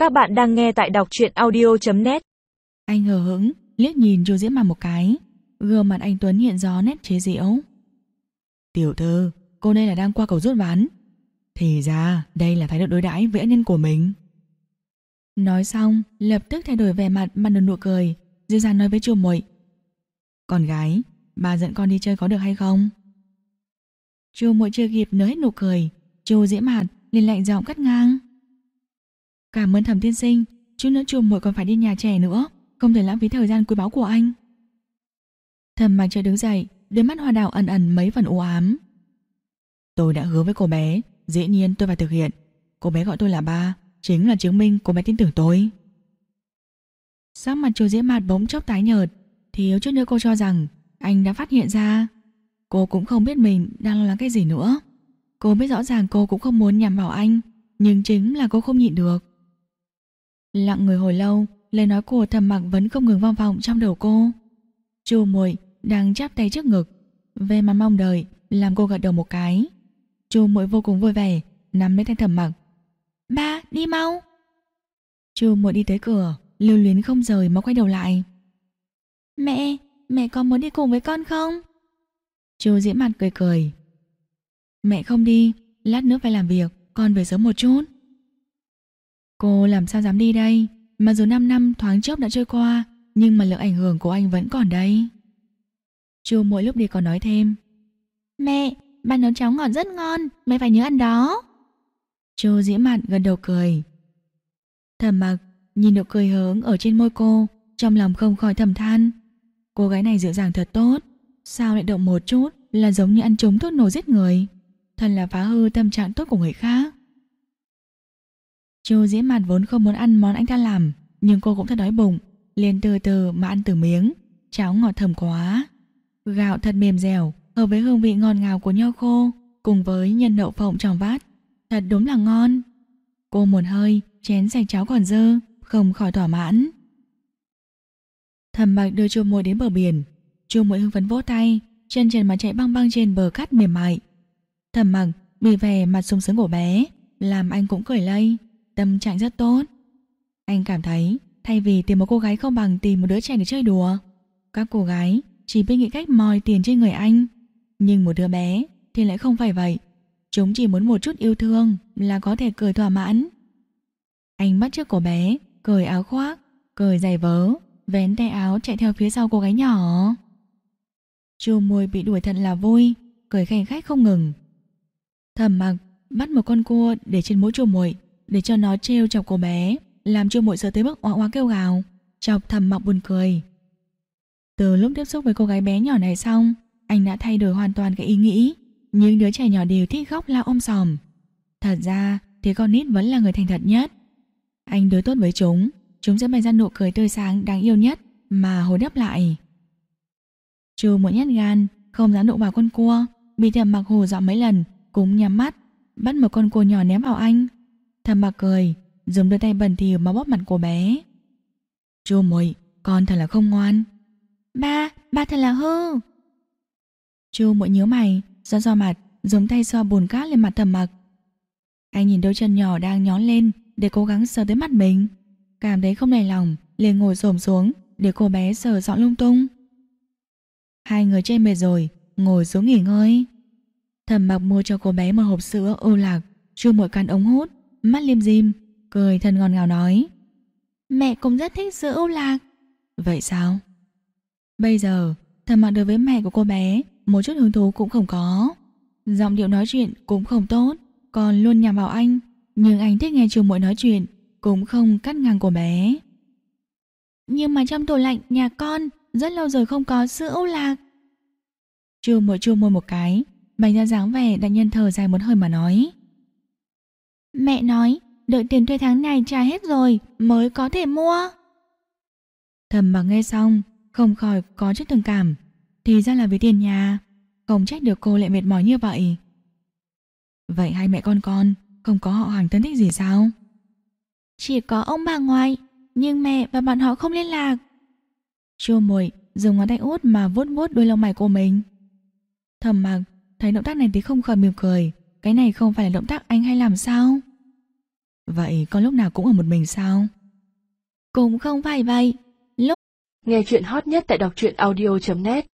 Các bạn đang nghe tại đọc truyện audio.net. Anh hờ hững liếc nhìn Chu Diễm Mạc một cái, gương mặt anh tuấn hiện rõ nét chế giễu. Tiểu thư, cô đây là đang qua cầu rút ván. Thì ra đây là thái độ đối đãi với ân nhân của mình. Nói xong lập tức thay đổi vẻ mặt mang được nụ cười, dịu dàng nói với Chu Muội: Con gái, bà dẫn con đi chơi có được hay không? Chu Muội chưa kịp nở hết nụ cười, Chu Diễm Mạc liền lạnh giọng cắt ngang: Cảm ơn Thẩm tiên sinh, chút nữa Chu Muội còn phải đi nhà trẻ nữa, không thể lãng phí thời gian quý báu của anh. Thẩm Mạc Trời đứng dậy, đôi mắt hoa đào ẩn ẩn mấy phần u ám. Tôi đã hứa với cô bé, dĩ nhiên tôi phải thực hiện. Cô bé gọi tôi là ba, chính là chứng minh cô bé tin tưởng tôi. Sắc mặt Chu Diễm Mạc bỗng chốc tái nhợt, thiếu chút nữa cô cho rằng anh đã phát hiện ra. Cô cũng không biết mình đang lo lắng cái gì nữa. Cô biết rõ ràng cô cũng không muốn nhằm vào anh, nhưng chính là cô không nhịn được. Lặng người hồi lâu, lời nói của Thẩm Mạc vẫn không ngừng vang vọng trong đầu cô. Chu Muội đang chắp tay trước ngực, về mặt mong đợi, làm cô gật đầu một cái. Chu Muội vô cùng vui vẻ, nắm lấy tay Thẩm Mạc. Ba, đi mau. Chu Muội đi tới cửa, lưu luyến không rời mà quay đầu lại. Mẹ có muốn đi cùng với con không? Chu Diễm Mạc cười cười. Mẹ không đi, lát nữa phải làm việc, con về sớm một chút. Cô làm sao dám đi đây? Mặc dù 5 năm thoáng chốc đã trôi qua, nhưng mà lực ảnh hưởng của anh vẫn còn đây. Chu Muội lúc đi còn nói thêm: Mẹ, bà nấu cháo ngọt rất ngon, mẹ phải nhớ ăn đó. Chu Diễm Mạc gật đầu cười. Thẩm Mạc nhìn nụ cười hớn ở trên môi cô, trong lòng không khỏi thầm than: cô gái này dịu dàng thật tốt, sao lại động một chút là giống như ăn trúng thuốc nổ giết người, thật là phá hư tâm trạng tốt của người khác. Chu Diễm Mạc vốn không muốn ăn món anh ta làm, nhưng cô cũng thật đói bụng, liền từ từ mà ăn từng miếng. Cháo ngọt thơm quá, gạo thật mềm dẻo, hợp với hương vị ngọt ngào của nho khô cùng với nhân đậu phộng trong bát, thật đúng là ngon. Cô một hơi chén sạch cháo còn dơ, không khỏi thỏa mãn. Thẩm Mạc đưa Chu Muội đến bờ biển. Chu Muội hưng phấn vỗ tay, chân trần mà chạy băng băng trên bờ cát mềm mại. Thẩm Mạc bị vẻ mặt sung sướng của bé làm anh cũng cười lây, tâm trạng rất tốt. Anh cảm thấy thay vì tìm một cô gái không bằng tìm một đứa trẻ để chơi đùa. Các cô gái chỉ biết nghĩ cách moi tiền trên người anh, nhưng một đứa bé thì lại không phải vậy. Chúng chỉ muốn một chút yêu thương là có thể cười thỏa mãn. Anh bắt chước cô bé, cởi áo khoác, cởi giày vớ, vén tay áo chạy theo phía sau cô gái nhỏ. Chu Muội bị đuổi thật là vui, cười khanh khách không ngừng. Thẩm Mạc bắt một con cua để trên mũi Chu Muội để cho nó trêu chọc cô bé, làm Chu Muội sợ tới mức oa oa kêu gào, chọc Thẩm Mạc buồn cười. Từ lúc tiếp xúc với cô gái bé nhỏ này xong, anh đã thay đổi hoàn toàn cái ý nghĩ. Những đứa trẻ nhỏ đều thích khóc la sòm. Thật ra thì con nít vẫn là người thành thật nhất. Anh đối tốt với chúng sẽ bày ra nụ cười tươi sáng đáng yêu nhất mà hồi đáp lại. Chu Muội nhát gan, không dám đụng vào con cua, bị Thẩm Mạc hù dọa mấy lần, cũng nhắm mắt bắt một con cua nhỏ ném vào anh. Thẩm Mạc cười, dùng đôi tay bẩn thỉu mà bóp mặt cô bé. Chu Muội, con thật là không ngoan. Ba thật là hư. Chu Muội nhíu mày, xoa mặt, dùng tay xoa bùn cát lên mặt Thẩm Mạc. Anh nhìn đôi chân nhỏ đang nhón lên để cố gắng sờ tới mắt mình, cảm thấy không đành lòng, liền ngồi xổm xuống để cô bé sờ soạn lung tung. Hai người chơi mệt rồi, ngồi xuống nghỉ ngơi. Thẩm Mạc mua cho cô bé một hộp sữa Âu Lạc. Chu Muội cắn ống hút, mắt lim dim, cười thật ngọt ngào nói: Mẹ cũng rất thích sữa Âu Lạc. Vậy sao? Bây giờ Thẩm Mạc đối với mẹ của cô bé một chút hứng thú cũng không có, giọng điệu nói chuyện cũng không tốt, còn luôn nhằm vào anh. Nhưng anh thích nghe Chu Muội nói chuyện, cũng không cắt ngang cô bé. Nhưng mà trong tủ lạnh nhà con rất lâu rồi không có sữa Âu Lạc. Chu Muội một cái, bày ra dáng vẻ đại nhân thở dài một hơi mà nói: Mẹ nói đợi tiền thuê tháng này trả hết rồi mới có thể mua. Thẩm Mạc nghe xong không khỏi có chút thương cảm, thì ra là vì tiền nhà, không trách được cô lại mệt mỏi như vậy. Vậy hai mẹ con không có họ hàng thân thích gì sao? Chỉ có ông bà ngoại, nhưng mẹ và bọn họ không liên lạc. Chu Muội dùng ngón tay út mà vuốt vuốt đôi lông mày của mình. Thẩm Mạc thấy động tác này thì không khỏi mỉm cười, cái này không phải là động tác anh hay làm sao? Vậy con lúc nào cũng ở một mình sao? Cũng không phải vậy. Nghe chuyện hot nhất tại đọc truyện audio.net